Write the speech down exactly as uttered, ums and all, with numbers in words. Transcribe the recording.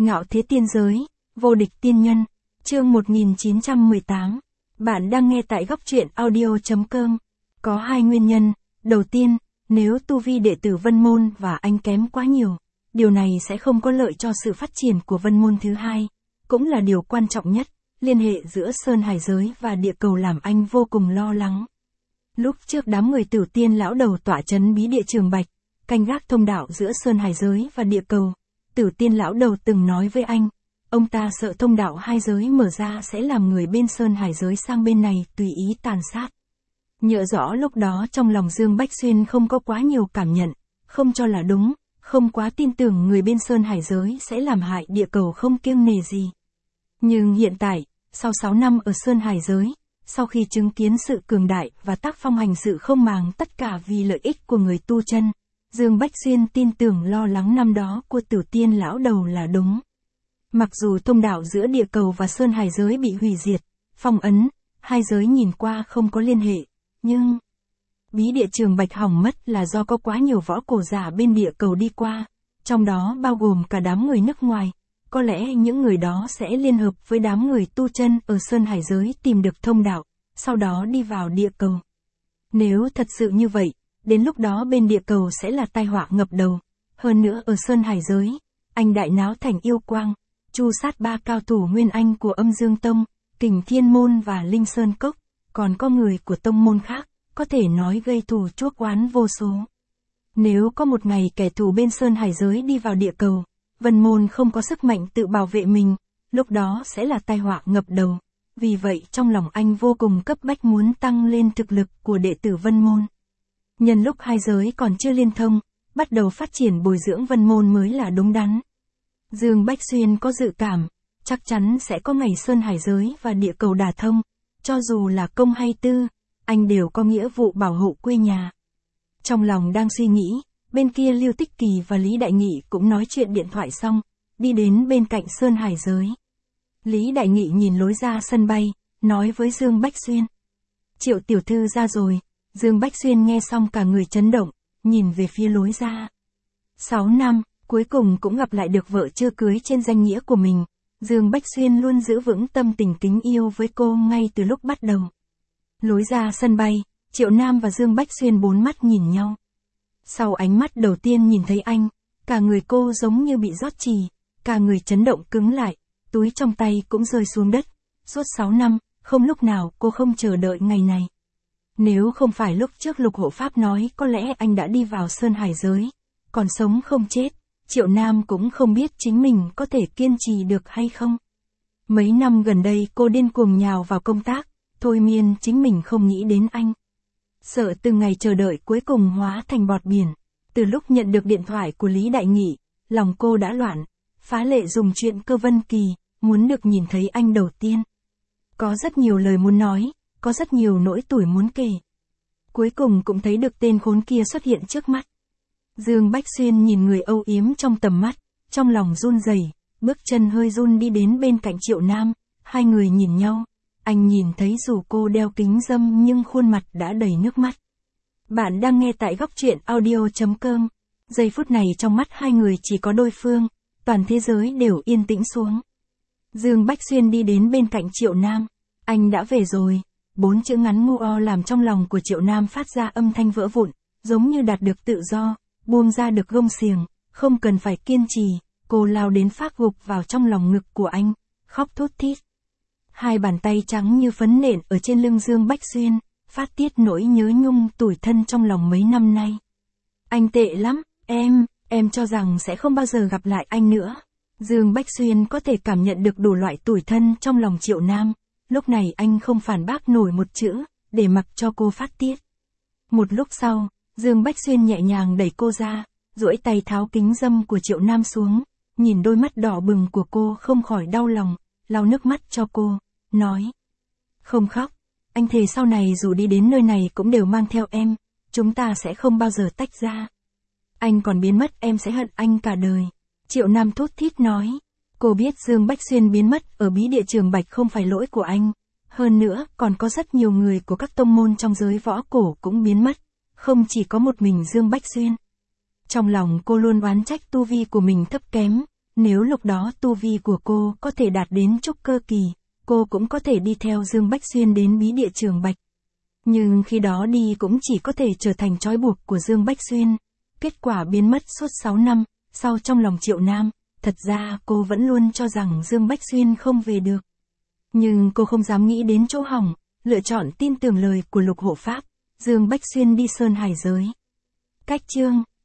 Ngạo thế tiên giới, vô địch tiên nhân, chương một nghìn chín trăm mười tám. Bạn đang nghe tại góc truyện audio.com. Có hai nguyên nhân. Đầu tiên, nếu tu vi đệ tử Vân Môn và anh kém quá nhiều, điều này sẽ không có lợi cho sự phát triển của Vân Môn. Thứ hai, cũng là điều quan trọng nhất, liên hệ giữa Sơn Hải giới và địa cầu làm anh vô cùng lo lắng. Lúc trước đám người Tử Tiên lão đầu tỏa trấn bí địa Trường Bạch, canh gác thông đạo giữa Sơn Hải giới và địa cầu, Tử Tiên lão đầu từng nói với anh, ông ta sợ thông đạo hai giới mở ra sẽ làm người bên Sơn Hải giới sang bên này tùy ý tàn sát. Nhớ rõ lúc đó trong lòng Dương Bách Xuyên không có quá nhiều cảm nhận, không cho là đúng, không quá tin tưởng người bên Sơn Hải giới sẽ làm hại địa cầu không kiêng nể gì. Nhưng hiện tại, sau sáu năm ở Sơn Hải giới, sau khi chứng kiến sự cường đại và tác phong hành sự không màng tất cả vì lợi ích của người tu chân, Dương Bách Xuyên tin tưởng lo lắng năm đó của Tử Tiên lão đầu là đúng. Mặc dù thông đạo giữa địa cầu và Sơn Hải giới bị hủy diệt, phong ấn, hai giới nhìn qua không có liên hệ, nhưng bí địa Trường Bạch hỏng mất là do có quá nhiều võ cổ giả bên địa cầu đi qua, trong đó bao gồm cả đám người nước ngoài. Có lẽ những người đó sẽ liên hợp với đám người tu chân ở Sơn Hải giới tìm được thông đạo, sau đó đi vào địa cầu. Nếu thật sự như vậy, đến lúc đó bên địa cầu sẽ là tai họa ngập đầu. Hơn nữa ở Sơn Hải giới, anh đại náo thành yêu quang, chu sát ba cao thủ nguyên anh của Âm Dương Tông, Kình Thiên Môn và Linh Sơn Cốc, còn có người của tông môn khác, có thể nói gây thù chuốc oán vô số. Nếu có một ngày kẻ thù bên Sơn Hải giới đi vào địa cầu, Vân Môn không có sức mạnh tự bảo vệ mình, lúc đó sẽ là tai họa ngập đầu. Vì vậy trong lòng anh vô cùng cấp bách muốn tăng lên thực lực của đệ tử Vân Môn. Nhân lúc hai giới còn chưa liên thông, bắt đầu phát triển bồi dưỡng Vân Môn mới là đúng đắn. Dương Bách Xuyên có dự cảm, chắc chắn sẽ có ngày Sơn Hải giới và địa cầu đả thông, cho dù là công hay tư, anh đều có nghĩa vụ bảo hộ quê nhà. Trong lòng đang suy nghĩ, bên kia Lưu Tích Kỳ và Lý Đại Nghị cũng nói chuyện điện thoại xong, đi đến bên cạnh Sơn Hải giới. Lý Đại Nghị nhìn lối ra sân bay, nói với Dương Bách Xuyên. Triệu tiểu thư ra rồi. Dương Bách Xuyên nghe xong cả người chấn động, nhìn về phía lối ra. Sáu năm, cuối cùng cũng gặp lại được vợ chưa cưới trên danh nghĩa của mình. Dương Bách Xuyên luôn giữ vững tâm tình kính yêu với cô ngay từ lúc bắt đầu. Lối ra sân bay, Triệu Nam và Dương Bách Xuyên bốn mắt nhìn nhau. Sau ánh mắt đầu tiên nhìn thấy anh, cả người cô giống như bị rót chì, cả người chấn động cứng lại, túi trong tay cũng rơi xuống đất. Suốt sáu năm, không lúc nào cô không chờ đợi ngày này. Nếu không phải lúc trước Lục Hộ Pháp nói có lẽ anh đã đi vào Sơn Hải giới, còn sống không chết, Triệu Nam cũng không biết chính mình có thể kiên trì được hay không. Mấy năm gần đây cô điên cuồng nhào vào công tác, thôi miên chính mình không nghĩ đến anh. Sợ từng ngày chờ đợi cuối cùng hóa thành bọt biển. Từ lúc nhận được điện thoại của Lý Đại Nghị, lòng cô đã loạn, phá lệ dùng chuyện Cơ Vân Kỳ, muốn được nhìn thấy anh đầu tiên. Có rất nhiều lời muốn nói, có rất nhiều nỗi tủi muốn kể. Cuối cùng cũng thấy được tên khốn kia xuất hiện trước mắt. Dương Bách Xuyên nhìn người âu yếm trong tầm mắt, trong lòng run rẩy, bước chân hơi run đi đến bên cạnh Triệu Nam, hai người nhìn nhau. Anh nhìn thấy dù cô đeo kính râm nhưng khuôn mặt đã đầy nước mắt. Bạn đang nghe tại góc truyện audio.com. Giây phút này trong mắt hai người chỉ có đối phương, toàn thế giới đều yên tĩnh xuống. Dương Bách Xuyên đi đến bên cạnh Triệu Nam. Anh đã về rồi. Bốn chữ ngắn ngu o làm trong lòng của Triệu Nam phát ra âm thanh vỡ vụn, giống như đạt được tự do, buông ra được gông xiềng, không cần phải kiên trì. Cô lao đến phát gục vào trong lòng ngực của anh, khóc thút thít. Hai bàn tay trắng như phấn nện ở trên lưng Dương Bách Xuyên, phát tiết nỗi nhớ nhung tủi thân trong lòng mấy năm nay. Anh tệ lắm, em, em cho rằng sẽ không bao giờ gặp lại anh nữa. Dương Bách Xuyên có thể cảm nhận được đủ loại tủi thân trong lòng Triệu Nam, lúc này anh không phản bác nổi một chữ, để mặc cho cô phát tiết. Một lúc sau, Dương Bách Xuyên nhẹ nhàng đẩy cô ra, duỗi tay tháo kính râm của Triệu Nam xuống, nhìn đôi mắt đỏ bừng của cô không khỏi đau lòng, lau nước mắt cho cô, nói. Không khóc, anh thề sau này dù đi đến nơi này cũng đều mang theo em, chúng ta sẽ không bao giờ tách ra. Anh còn biến mất em sẽ hận anh cả đời. Triệu Nam thút thít nói. Cô biết Dương Bách Xuyên biến mất ở bí địa Trường Bạch không phải lỗi của anh. Hơn nữa, còn có rất nhiều người của các tông môn trong giới võ cổ cũng biến mất. Không chỉ có một mình Dương Bách Xuyên. Trong lòng cô luôn oán trách tu vi của mình thấp kém. Nếu lúc đó tu vi của cô có thể đạt đến trúc cơ kỳ, cô cũng có thể đi theo Dương Bách Xuyên đến bí địa Trường Bạch. Nhưng khi đó đi cũng chỉ có thể trở thành trói buộc của Dương Bách Xuyên. Kết quả biến mất suốt sáu năm, sau trong lòng Triệu Nam, thật ra cô vẫn luôn cho rằng Dương Bách Xuyên không về được. Nhưng cô không dám nghĩ đến chỗ hỏng, lựa chọn tin tưởng lời của Lục Hộ Pháp, Dương Bách Xuyên đi Sơn Hải giới. Cách chương